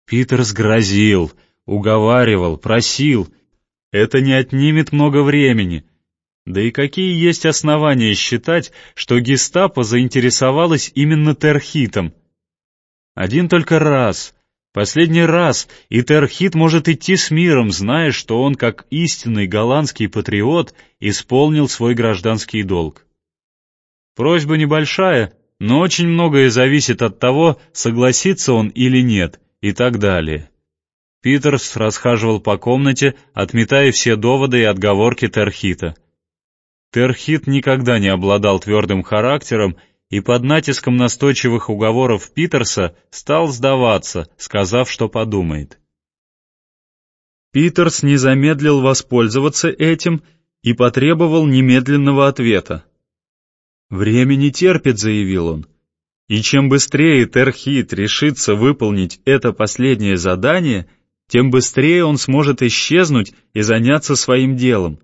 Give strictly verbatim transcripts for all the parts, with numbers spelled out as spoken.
Питерс грозил, уговаривал, просил. Это не отнимет много времени. Да и какие есть основания считать, что гестапо заинтересовалось именно Терхитом? Один только раз, последний раз, и Терхит может идти с миром, зная, что он, как истинный голландский патриот, исполнил свой гражданский долг. Просьба небольшая, но очень многое зависит от того, согласится он или нет, и так далее. Питерс расхаживал по комнате, отметая все доводы и отговорки Терхита. Терхит никогда не обладал твердым характером и под натиском настойчивых уговоров Питерса стал сдаваться, сказав, что подумает. Питерс не замедлил воспользоваться этим и потребовал немедленного ответа. «Время не терпит», — заявил он, — «и чем быстрее Терхит решится выполнить это последнее задание, тем быстрее он сможет исчезнуть и заняться своим делом».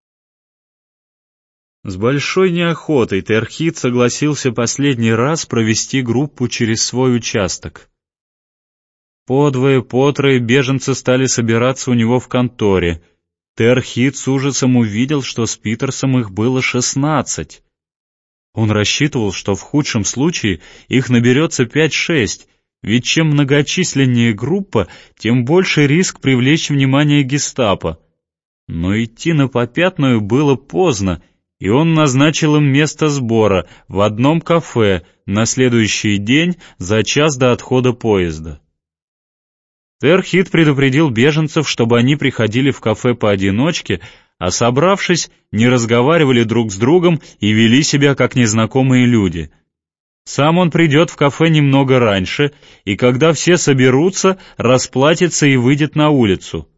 С большой неохотой Терхит согласился последний раз провести группу через свой участок. Подвое, потрое беженцы стали собираться у него в конторе. Терхит с ужасом увидел, что с Питерсом их было шестнадцать. Он рассчитывал, что в худшем случае их наберется пять-шесть, ведь чем многочисленнее группа, тем больше риск привлечь внимание гестапо. Но идти на попятную было поздно, и он назначил им место сбора в одном кафе на следующий день за час до отхода поезда. Терхит предупредил беженцев, чтобы они приходили в кафе поодиночке, а собравшись, не разговаривали друг с другом и вели себя как незнакомые люди. Сам он придет в кафе немного раньше, и когда все соберутся, расплатится и выйдет на улицу.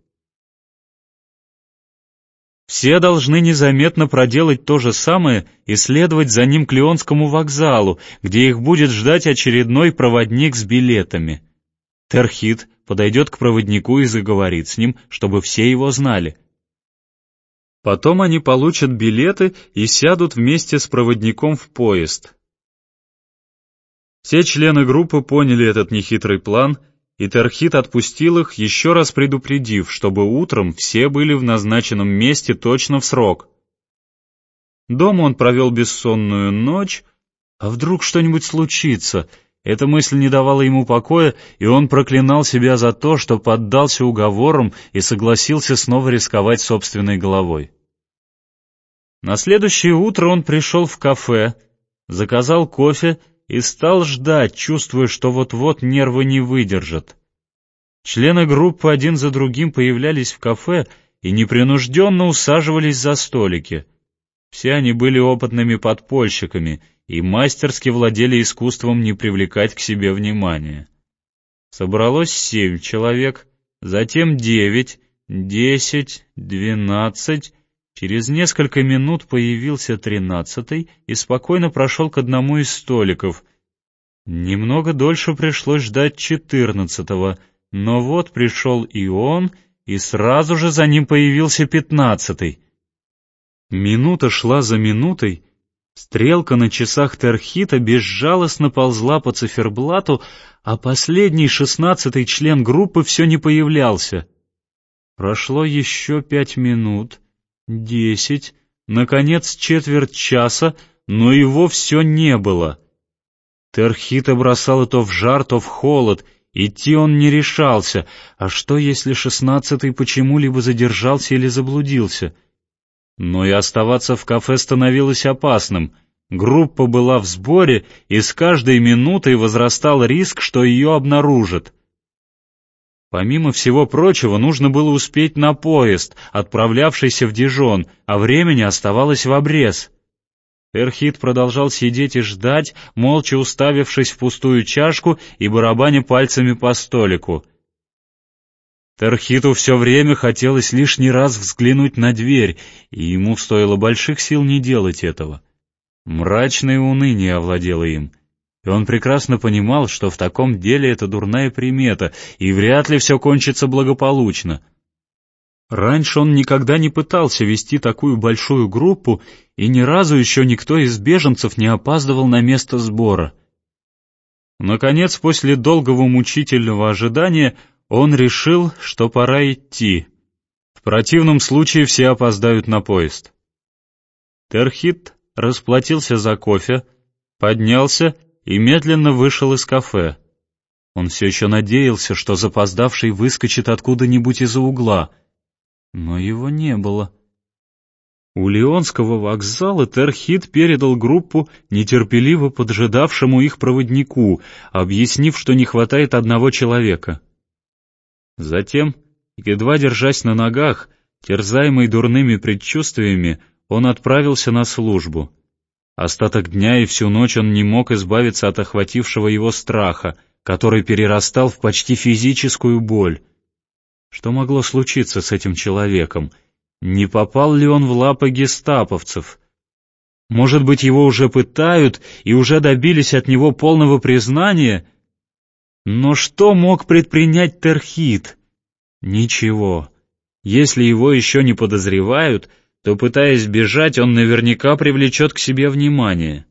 Все должны незаметно проделать то же самое и следовать за ним к Лионскому вокзалу, где их будет ждать очередной проводник с билетами. Терхит подойдет к проводнику и заговорит с ним, чтобы все его знали. Потом они получат билеты и сядут вместе с проводником в поезд. Все члены группы поняли этот нехитрый план, и Терхит отпустил их, еще раз предупредив, чтобы утром все были в назначенном месте точно в срок. Дома он провел бессонную ночь, а вдруг что-нибудь случится? Эта мысль не давала ему покоя, и он проклинал себя за то, что поддался уговорам и согласился снова рисковать собственной головой. На следующее утро он пришел в кафе, заказал кофе и стал ждать, чувствуя, что вот-вот нервы не выдержат. Члены группы один за другим появлялись в кафе и непринужденно усаживались за столики. Все они были опытными подпольщиками и мастерски владели искусством не привлекать к себе внимания. Собралось семь человек, затем девять, десять, двенадцать. Через несколько минут появился тринадцатый и спокойно прошел к одному из столиков. Немного дольше пришлось ждать четырнадцатого, но вот пришел и он, и сразу же за ним появился пятнадцатый. Минута шла за минутой, стрелка на часах Терхита безжалостно ползла по циферблату, а последний шестнадцатый член группы все не появлялся. Прошло еще пять минут, десять, наконец четверть часа, но его все не было. Терхита бросало то в жар, то в холод, идти он не решался, а что, если шестнадцатый почему-либо задержался или заблудился? Но и оставаться в кафе становилось опасным. Группа была в сборе, и с каждой минутой возрастал риск, что ее обнаружат. Помимо всего прочего, нужно было успеть на поезд, отправлявшийся в Дижон, а времени оставалось в обрез. Терхит продолжал сидеть и ждать, молча уставившись в пустую чашку и барабаня пальцами по столику. Терхиту все время хотелось лишний раз взглянуть на дверь, и ему стоило больших сил не делать этого. Мрачное уныние овладело им. И он прекрасно понимал, что в таком деле это дурная примета, и вряд ли все кончится благополучно. Раньше он никогда не пытался вести такую большую группу, и ни разу еще никто из беженцев не опаздывал на место сбора. Наконец, после долгого мучительного ожидания, Он решил, что пора идти. В противном случае все опоздают на поезд. Терхит расплатился за кофе, поднялся и медленно вышел из кафе. Он все еще надеялся, что запоздавший выскочит откуда-нибудь из-за угла, но его не было. У Лионского вокзала Терхит передал группу нетерпеливо поджидавшему их проводнику, объяснив, что не хватает одного человека. Затем, едва держась на ногах, терзаемый дурными предчувствиями, он отправился на службу. Остаток дня и всю ночь он не мог избавиться от охватившего его страха, который перерастал в почти физическую боль. Что могло случиться с этим человеком? Не попал ли он в лапы гестаповцев? Может быть, его уже пытают и уже добились от него полного признания? Но что мог предпринять Терхит? Ничего. Если его еще не подозревают, то, пытаясь бежать, он наверняка привлечет к себе внимание.